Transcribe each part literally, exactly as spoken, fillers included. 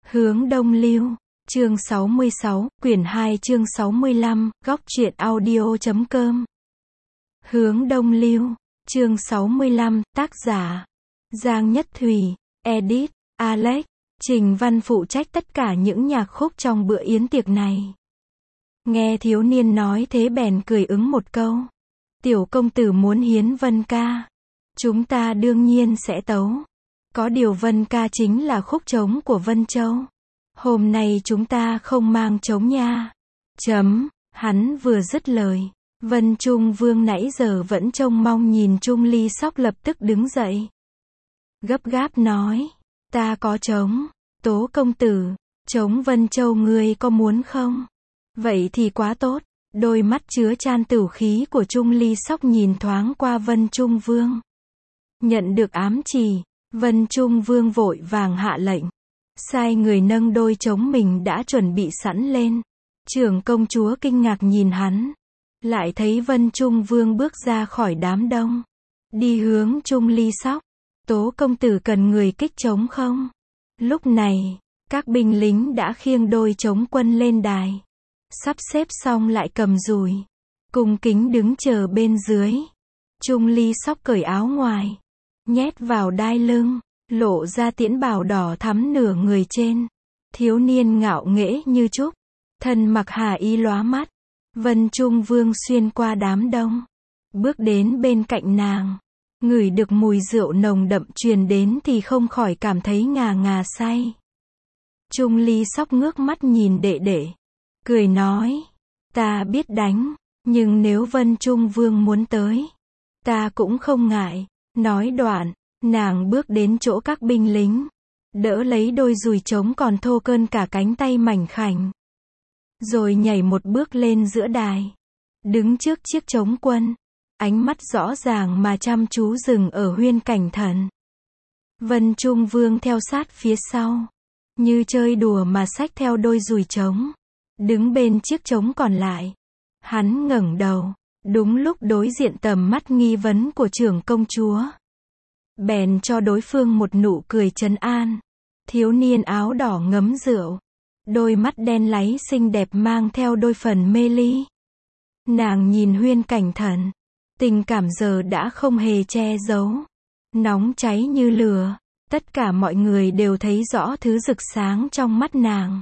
Hướng đông lưu. Chương sáu mươi sáu, quyển hai chương sáu mươi lăm, góc truyện audio chấm com. Hướng đông lưu. Chương sáu mươi lăm, tác giả Giang Nhất Thùy, edit Alex. Trình Văn phụ trách tất cả những nhạc khúc trong bữa yến tiệc này. Nghe thiếu niên nói thế bèn cười ứng một câu. Tiểu công tử muốn hiến Vân ca. Chúng ta đương nhiên sẽ tấu. Có điều Vân ca chính là khúc trống của Vân Châu. Hôm nay chúng ta không mang trống nha. Chấm, hắn vừa dứt lời. Vân Trung Vương nãy giờ vẫn trông mong nhìn Trung Ly Sóc lập tức đứng dậy. Gấp gáp nói, ta có trống. Tố công tử, trống Vân Châu ngươi có muốn không? Vậy thì quá tốt. Đôi mắt chứa chan tửu khí của Trung Ly Sóc nhìn thoáng qua Vân Trung Vương. Nhận được ám chỉ, Vân Trung Vương vội vàng hạ lệnh. Sai người nâng đôi trống mình đã chuẩn bị sẵn lên. Trưởng công chúa kinh ngạc nhìn hắn. Lại thấy Vân Trung Vương bước ra khỏi đám đông. Đi hướng Trung Ly Sóc. Tố công tử cần người kích trống không? Lúc này, các binh lính đã khiêng đôi trống quân lên đài. Sắp xếp xong lại cầm dùi. Cung kính đứng chờ bên dưới. Trung Ly Sóc cởi áo ngoài. Nhét vào đai lưng. Lộ ra tiễn bào đỏ thắm nửa người trên. Thiếu niên ngạo nghễ như trúc. Thân mặc hà y lóa mắt. Vân Trung Vương xuyên qua đám đông. Bước đến bên cạnh nàng. Ngửi được mùi rượu nồng đậm truyền đến thì không khỏi cảm thấy ngà ngà say. Trung Ly Sóc ngước mắt nhìn đệ đệ. Cười nói. Ta biết đánh. Nhưng nếu Vân Trung Vương muốn tới. Ta cũng không ngại. Nói đoạn. Nàng bước đến chỗ các binh lính. Đỡ lấy đôi dùi trống còn thô cơn cả cánh tay mảnh khảnh. Rồi nhảy một bước lên giữa đài. Đứng trước chiếc trống quân. Ánh mắt rõ ràng mà chăm chú dừng ở Huyên Cảnh Thần. Vân Trung Vương theo sát phía sau. Như chơi đùa mà xách theo đôi dùi trống. Đứng bên chiếc trống còn lại. Hắn ngẩng đầu. Đúng lúc đối diện tầm mắt nghi vấn của trưởng công chúa. Bèn cho đối phương một nụ cười trấn an. Thiếu niên áo đỏ ngấm rượu. Đôi mắt đen láy xinh đẹp mang theo đôi phần mê ly. Nàng nhìn Huyên Cảnh Thần. Tình cảm giờ đã không hề che giấu. Nóng cháy như lửa. Tất cả mọi người đều thấy rõ thứ rực sáng trong mắt nàng.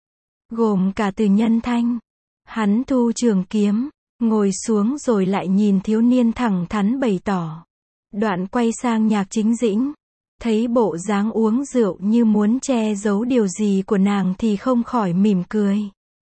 Gồm cả Từ Nhân Thanh. Hắn thu trường kiếm. Ngồi xuống rồi lại nhìn thiếu niên thẳng thắn bày tỏ. Đoạn quay sang Nhạc Chính Dĩnh. Thấy bộ dáng uống rượu như muốn che giấu điều gì của nàng thì không khỏi mỉm cười.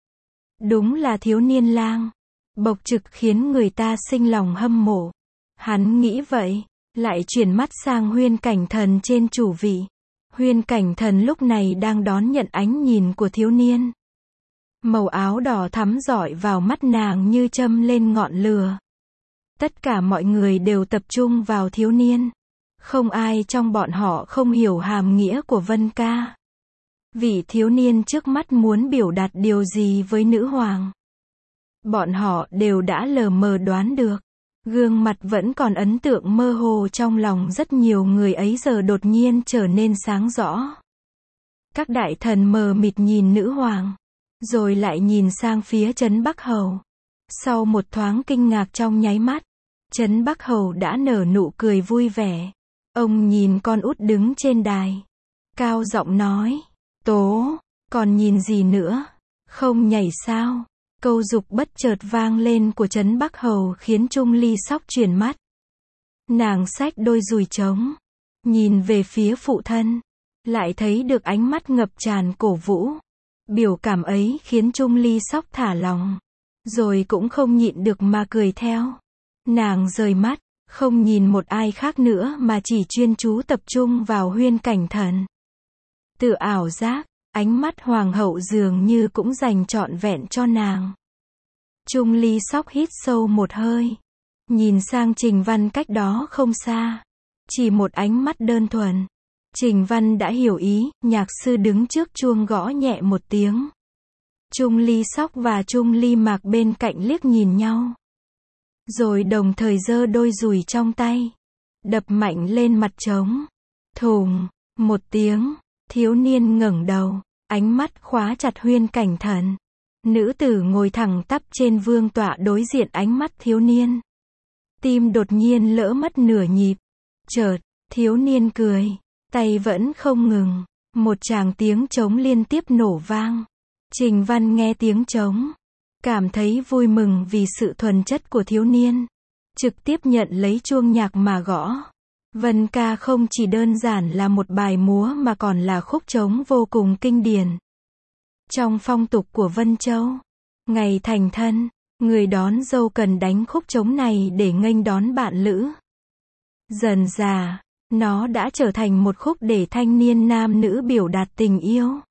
Đúng là thiếu niên lang. Bộc trực khiến người ta sinh lòng hâm mộ. Hắn nghĩ vậy. Lại chuyển mắt sang Huyên Cảnh Thần trên chủ vị. Huyên Cảnh Thần lúc này đang đón nhận ánh nhìn của thiếu niên. Màu áo đỏ thắm rọi vào mắt nàng như châm lên ngọn lửa. Tất cả mọi người đều tập trung vào thiếu niên. Không ai trong bọn họ không hiểu hàm nghĩa của Vân ca. Vị thiếu niên trước mắt muốn biểu đạt điều gì với nữ hoàng. Bọn họ đều đã lờ mờ đoán được. Gương mặt vẫn còn ấn tượng mơ hồ trong lòng rất nhiều người ấy giờ đột nhiên trở nên sáng rõ. Các đại thần mờ mịt nhìn nữ hoàng. Rồi lại nhìn sang phía Trấn Bắc Hầu. Sau một thoáng kinh ngạc trong nháy mắt. Trấn Bắc Hầu đã nở nụ cười vui vẻ. Ông nhìn con út đứng trên đài. Cao giọng nói. Tố, còn nhìn gì nữa? Không nhảy sao? Câu dục bất chợt vang lên của Trấn Bắc Hầu khiến Trung Ly Sóc chuyển mắt. Nàng xách đôi dùi trống. Nhìn về phía phụ thân. Lại thấy được ánh mắt ngập tràn cổ vũ. Biểu cảm ấy khiến Trung Ly Sóc thả lòng. Rồi cũng không nhịn được mà cười theo. Nàng rời mắt, không nhìn một ai khác nữa mà chỉ chuyên chú tập trung vào Huyên Cảnh Thần. Tự ảo giác, ánh mắt hoàng hậu dường như cũng dành trọn vẹn cho nàng. Trung Ly Sóc hít sâu một hơi. Nhìn sang Trình Văn cách đó không xa. Chỉ một ánh mắt đơn thuần. Trình Văn đã hiểu ý, nhạc sư đứng trước chuông gõ nhẹ một tiếng. Trung Ly Sóc và Trung Ly Mạc bên cạnh liếc nhìn nhau. Rồi đồng thời giơ đôi dùi trong tay. Đập mạnh lên mặt trống. Thùng, một tiếng, thiếu niên ngẩng đầu. ánh mắt khóa chặt Huyên Cảnh Thần. Nữ tử ngồi thẳng tắp trên vương tọa đối diện ánh mắt thiếu niên. Tim đột nhiên lỡ mất nửa nhịp. Chợt, thiếu niên cười, tay vẫn không ngừng. Một tràng tiếng trống liên tiếp nổ vang. Trình Văn nghe tiếng trống, cảm thấy vui mừng vì sự thuần chất của thiếu niên. Trực tiếp nhận lấy chuông nhạc mà gõ. Vân ca không chỉ đơn giản là một bài múa mà còn là khúc trống vô cùng kinh điển. Trong phong tục của Vân Châu, ngày thành thân, người đón dâu cần đánh khúc trống này để nghênh đón bạn lữ. Dần dà, nó đã trở thành một khúc để thanh niên nam nữ biểu đạt tình yêu.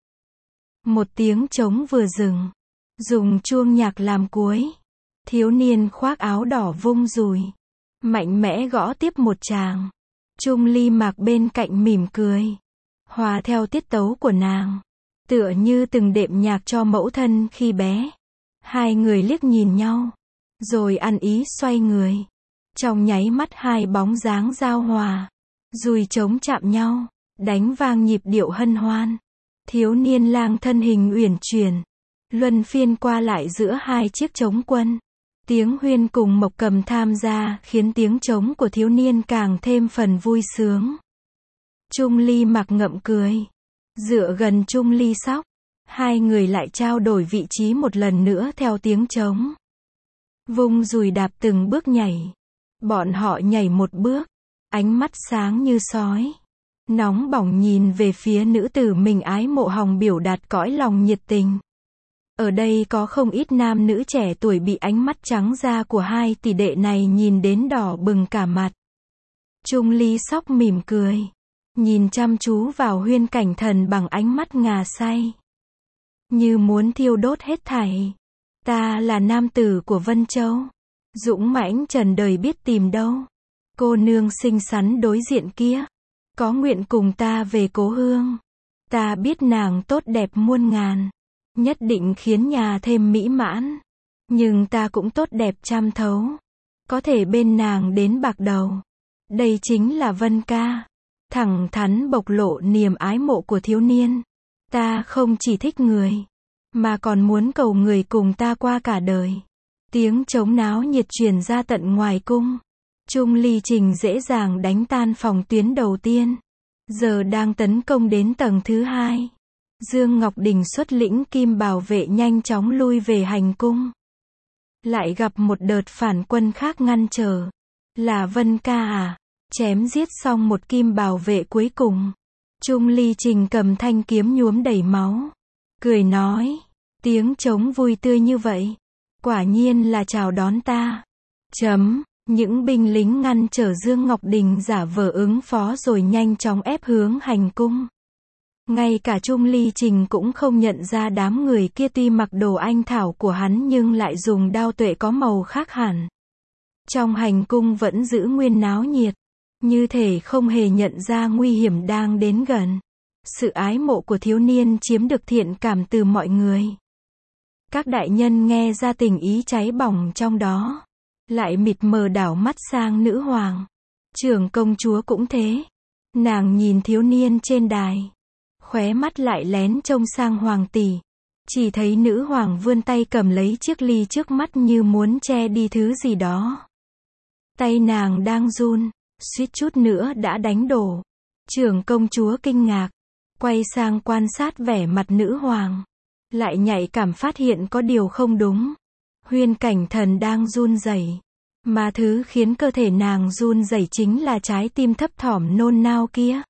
Một tiếng trống vừa dừng, dùng chuông nhạc làm cuối. Thiếu niên khoác áo đỏ vung dùi, mạnh mẽ gõ tiếp một tràng. Trung Ly Mạc bên cạnh mỉm cười, hòa theo tiết tấu của nàng, tựa như từng đệm nhạc cho mẫu thân khi bé. Hai người liếc nhìn nhau, rồi ăn ý xoay người. Trong nháy mắt hai bóng dáng giao hòa, dùi trống chạm nhau, đánh vang nhịp điệu hân hoan. Thiếu niên lang thân hình uyển chuyển, luân phiên qua lại giữa hai chiếc trống quân. Tiếng huyên cùng mộc cầm tham gia khiến tiếng trống của thiếu niên càng thêm phần vui sướng. Trung Ly Mặc ngậm cười, dựa gần Trung Ly Sóc. Hai người lại trao đổi vị trí một lần nữa theo tiếng trống. Vung dùi đạp từng bước nhảy. Bọn họ nhảy một bước, ánh mắt sáng như sói. Nóng bỏng nhìn về phía nữ tử mình ái mộ hòng biểu đạt cõi lòng nhiệt tình. Ở đây có không ít nam nữ trẻ tuổi bị ánh mắt trắng da của hai tỷ đệ này nhìn đến đỏ bừng cả mặt. Trung Ly Sóc mỉm cười, nhìn chăm chú vào Huyên Cảnh Thần bằng ánh mắt ngà say, như muốn thiêu đốt hết thảy. Ta là nam tử của Vân Châu, dũng mãnh trần đời biết tìm đâu. Cô nương xinh xắn đối diện kia, có nguyện cùng ta về cố hương. Ta biết nàng tốt đẹp muôn ngàn, nhất định khiến nhà thêm mỹ mãn. Nhưng ta cũng tốt đẹp trăm thấu, có thể bên nàng đến bạc đầu. Đây chính là Vân ca. Thẳng thắn bộc lộ niềm ái mộ của thiếu niên. Ta không chỉ thích người, mà còn muốn cầu người cùng ta qua cả đời. Tiếng trống náo nhiệt truyền ra tận ngoài cung. Trung Ly Trình dễ dàng đánh tan phòng tuyến đầu tiên, giờ đang tấn công đến tầng thứ hai. Dương Ngọc Đình xuất lĩnh kim bảo vệ nhanh chóng lui về hành cung. Lại gặp một đợt phản quân khác ngăn trở. Là Vân ca à? Chém giết xong một kim bảo vệ cuối cùng. Trung Ly Trình cầm thanh kiếm nhuốm đầy máu, cười nói, tiếng trống vui tươi như vậy, quả nhiên là chào đón ta. Chấm, những binh lính ngăn trở Dương Ngọc Đình giả vờ ứng phó rồi nhanh chóng ép hướng hành cung. Ngay cả Trung Ly Trình cũng không nhận ra đám người kia tuy mặc đồ anh thảo của hắn nhưng lại dùng đao tuệ có màu khác hẳn. Trong hành cung vẫn giữ nguyên náo nhiệt, như thể không hề nhận ra nguy hiểm đang đến gần. Sự ái mộ của thiếu niên chiếm được thiện cảm từ mọi người. Các đại nhân nghe ra tình ý cháy bỏng trong đó, lại mịt mờ đảo mắt sang nữ hoàng. Trưởng công chúa cũng thế. Nàng nhìn thiếu niên trên đài, khóe mắt lại lén trông sang hoàng tỷ. Chỉ thấy nữ hoàng vươn tay cầm lấy chiếc ly trước mắt như muốn che đi thứ gì đó. Tay nàng đang run, suýt chút nữa đã đánh đổ. Trưởng công chúa kinh ngạc, quay sang quan sát vẻ mặt nữ hoàng, lại nhạy cảm phát hiện có điều không đúng. Huyên Cảnh Thần đang run rẩy, mà thứ khiến cơ thể nàng run rẩy chính là trái tim thấp thỏm nôn nao kia.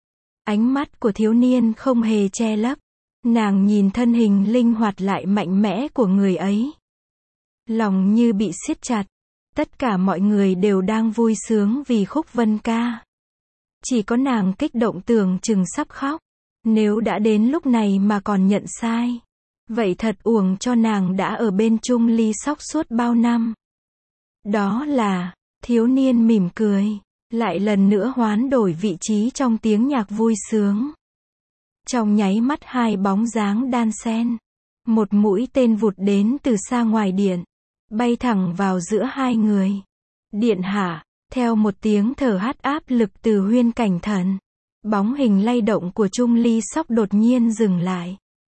Ánh mắt của thiếu niên không hề che lấp, nàng nhìn thân hình linh hoạt lại mạnh mẽ của người ấy. Lòng như bị siết chặt. Tất cả mọi người đều đang vui sướng vì khúc Vân ca. Chỉ có nàng kích động tưởng chừng sắp khóc. Nếu đã đến lúc này mà còn nhận sai, vậy thật uổng cho nàng đã ở bên Trung Ly Sóc suốt bao năm. Đó là, thiếu niên mỉm cười, lại lần nữa hoán đổi vị trí trong tiếng nhạc vui sướng. Trong nháy mắt hai bóng dáng đan xen, một mũi tên vụt đến từ xa ngoài điện, bay thẳng vào giữa hai người. Điện hạ, theo một tiếng thở hắt áp lực từ Huyên Cảnh Thần, bóng hình lay động của Trung Ly Sóc đột nhiên dừng lại.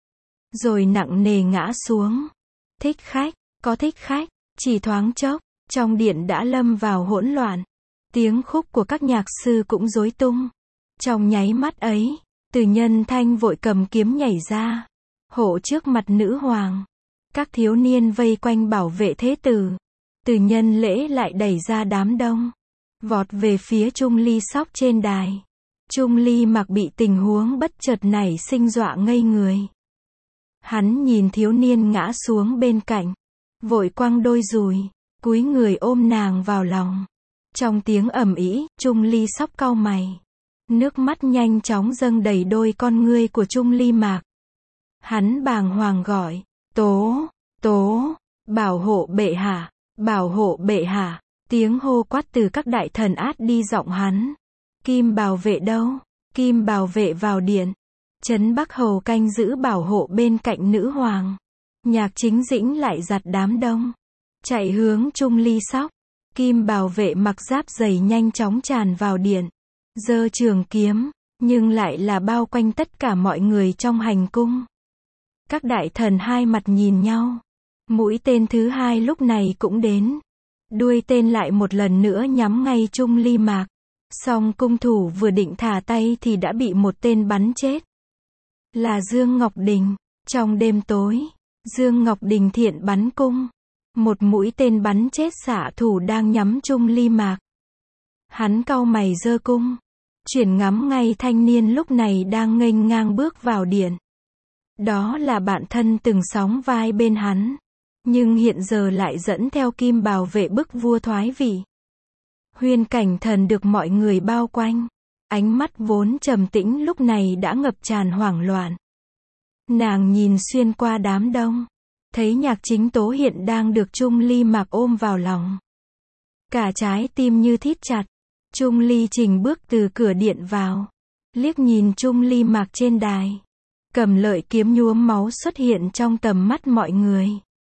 rồi nặng nề ngã xuống. Thích khách, có thích khách, chỉ thoáng chốc, trong điện đã lâm vào hỗn loạn. Tiếng khúc của các nhạc sư cũng rối tung. Trong nháy mắt ấy, Từ Nhân Thanh vội cầm kiếm nhảy ra, hộ trước mặt nữ hoàng. Các thiếu niên vây quanh bảo vệ thế tử. Từ Nhân Lễ lại đẩy ra đám đông, vọt về phía Trung Ly Sóc trên đài. Trung Ly Mặc bị tình huống bất chợt nảy sinh dọa ngây người. Hắn nhìn thiếu niên ngã xuống bên cạnh, vội quăng đôi dùi, cúi người ôm nàng vào lòng. Trong tiếng ầm ĩ, Trung Ly Sóc cau mày. Nước mắt nhanh chóng dâng đầy đôi con ngươi của Trung Ly Mạc. Hắn bàng hoàng gọi, tố, tố, bảo hộ bệ hạ, bảo hộ bệ hạ. Tiếng hô quát từ các đại thần át đi giọng hắn. Kim Bảo Vệ đâu? Kim Bảo Vệ vào điện. Trấn Bắc Hầu canh giữ bảo hộ bên cạnh nữ hoàng. Nhạc Chính Dĩnh lại giặt đám đông, chạy hướng Trung Ly Sóc. Kim Bảo Vệ mặc giáp dày nhanh chóng tràn vào điện, giơ trường kiếm, nhưng lại là bao quanh tất cả mọi người trong hành cung. Các đại thần hai mặt nhìn nhau. Mũi tên thứ hai lúc này cũng đến. Đuôi tên lại một lần nữa nhắm ngay Trung Ly Mạc. Song cung thủ vừa định thả tay thì đã bị một tên bắn chết. Là Dương Ngọc Đình. Trong đêm tối, Dương Ngọc Đình thiện bắn cung. Một mũi tên bắn chết xạ thủ đang nhắm Trung Ly Mạc. Hắn cau mày giơ cung, chuyển ngắm ngay thanh niên lúc này đang nghênh ngang bước vào điện. Đó là bạn thân từng sóng vai bên hắn, nhưng hiện giờ lại dẫn theo Kim Bảo Vệ bức vua thoái vị. Huyên Cảnh Thần được mọi người bao quanh, ánh mắt vốn trầm tĩnh lúc này đã ngập tràn hoảng loạn. Nàng nhìn xuyên qua đám đông, thấy Nhạc Chính Tố hiện đang được Trung Ly Mạc ôm vào lòng. Cả trái tim như thít chặt. Trung Ly Trình bước từ cửa điện vào, liếc nhìn Trung Ly Mạc trên đài. Cầm lợi kiếm nhuốm máu xuất hiện trong tầm mắt mọi người.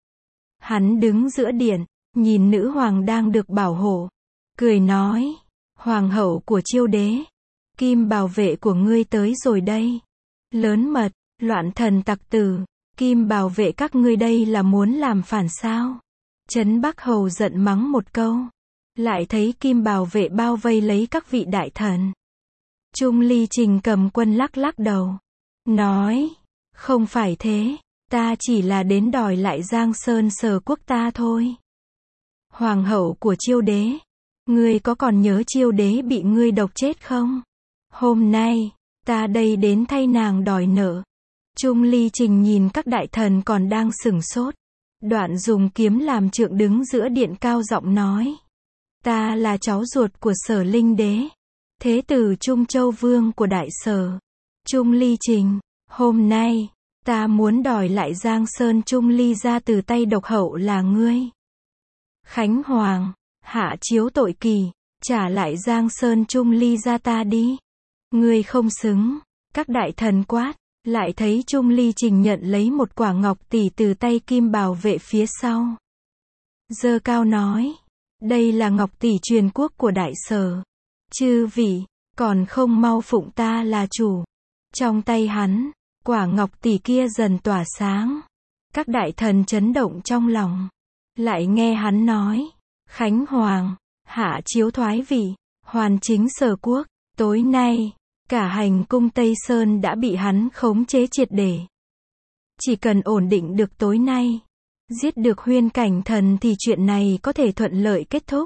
Hắn đứng giữa điện, nhìn nữ hoàng đang được bảo hộ, cười nói, hoàng hậu của Chiêu Đế, Kim Bảo Vệ của ngươi tới rồi đây. Lớn mật, loạn thần tặc tử, Kim Bảo Vệ các ngươi đây là muốn làm phản sao? Trấn Bắc Hầu giận mắng một câu, lại thấy Kim Bảo Vệ bao vây lấy các vị đại thần. Trung Ly Trình cầm quân lắc lắc đầu, nói, không phải thế, ta chỉ là đến đòi lại Giang Sơn Sở Quốc ta thôi. Hoàng hậu của Chiêu Đế, ngươi có còn nhớ Chiêu Đế bị ngươi độc chết không? Hôm nay, ta đây đến thay nàng đòi nợ. Trung Ly Trình nhìn các đại thần còn đang sửng sốt. Đoạn dùng kiếm làm trượng đứng giữa điện cao giọng nói, ta là cháu ruột của Sở Linh Đế, thế tử Trung Châu Vương của Đại Sở. Trung Ly Trình, hôm nay, ta muốn đòi lại Giang Sơn Trung Ly ra từ tay độc hậu là ngươi. Khánh Hoàng, hạ chiếu tội kỳ, trả lại Giang Sơn Trung Ly ra ta đi. Ngươi không xứng. Các đại thần quát, lại thấy Trung Ly Trình nhận lấy một quả ngọc tỷ từ tay Kim Bảo Vệ phía sau. Giơ cao nói, đây là ngọc tỷ truyền quốc của Đại Sở. Chư vị, còn không mau phụng ta là chủ. Trong tay hắn, quả ngọc tỷ kia dần tỏa sáng. Các đại thần chấn động trong lòng. Lại nghe hắn nói, Khánh Hoàng, hạ chiếu thoái vị, hoàn chính Sở Quốc. Tối nay, cả hành cung Tây Sơn đã bị hắn khống chế triệt để. Chỉ cần ổn định được tối nay, giết được Huyên Cảnh Thần thì chuyện này có thể thuận lợi kết thúc.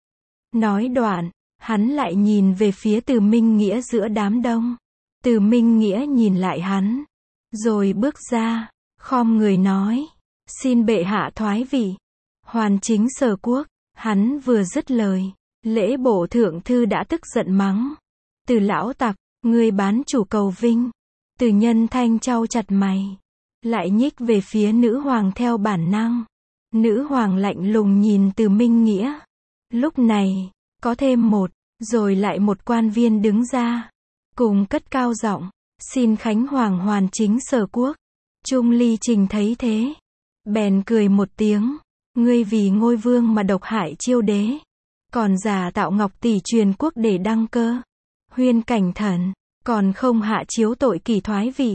Nói đoạn, hắn lại nhìn về phía Từ Minh Nghĩa giữa đám đông. Từ Minh Nghĩa nhìn lại hắn, rồi bước ra, khom người nói, xin bệ hạ thoái vị, hoàn chính Sở Quốc. Hắn vừa dứt lời, Lễ Bộ Thượng Thư đã tức giận mắng, Từ lão tặc, ngươi bán chủ cầu vinh. Từ Nhân Thanh chau chặt mày, lại nhích về phía nữ hoàng theo bản năng. Nữ hoàng lạnh lùng nhìn Từ Minh Nghĩa. Lúc này, có thêm một, rồi lại một quan viên đứng ra, cùng cất cao giọng, xin Khánh Hoàng hoàn chính Sở Quốc. Trung Ly Trình thấy thế, bèn cười một tiếng, ngươi vì ngôi vương mà độc hại Chiêu Đế, còn giả tạo ngọc tỷ truyền quốc để đăng cơ. Huyên Cảnh Thần, còn không hạ chiếu tội kỳ thoái vị.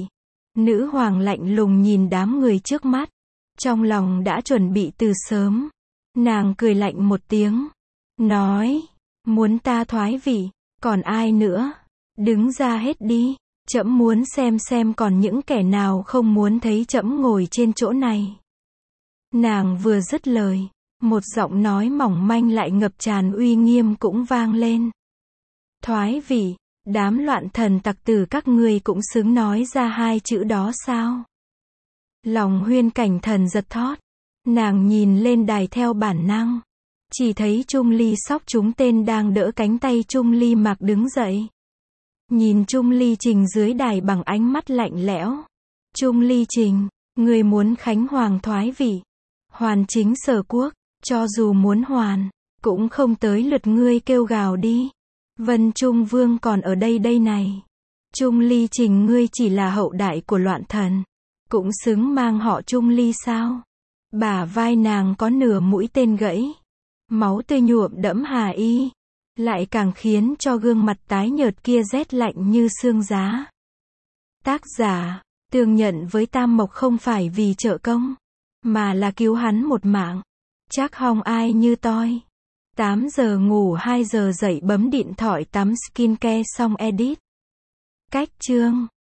Nữ hoàng lạnh lùng nhìn đám người trước mắt. Trong lòng đã chuẩn bị từ sớm. Nàng cười lạnh một tiếng. Nói, muốn ta thoái vị, còn ai nữa? Đứng ra hết đi. Trẫm muốn xem xem còn những kẻ nào không muốn thấy trẫm ngồi trên chỗ này. Nàng vừa dứt lời, một giọng nói mỏng manh lại ngập tràn uy nghiêm cũng vang lên. Thoái vị, đám loạn thần tặc tử các ngươi cũng xứng nói ra hai chữ đó sao? Lòng Huyên Cảnh Thần giật thót. Nàng nhìn lên đài theo bản năng. Chỉ thấy Trung Ly Sóc chúng tên đang đỡ cánh tay Trung Ly Mạc đứng dậy. Nhìn Trung Ly Trình dưới đài bằng ánh mắt lạnh lẽo. Trung Ly Trình, người muốn Khánh Hoàng thoái vị, hoàn chính sở quốc, cho dù muốn hoàn, cũng không tới lượt ngươi kêu gào đi. Vân Trung Vương còn ở đây đây này. Trung Ly Trình ngươi chỉ là hậu đại của loạn thần, cũng xứng mang họ Trung Ly sao? Bả vai nàng có nửa mũi tên gãy, máu tươi nhuộm đẫm hà y, lại càng khiến cho gương mặt tái nhợt kia rét lạnh như xương giá. Tác giả, Tường Nhận với Tam Mộc không phải vì trợ công, mà là cứu hắn một mạng. Chắc hong ai như toi. tám giờ ngủ hai giờ dậy bấm điện thoại tắm skincare xong edit. Cách chương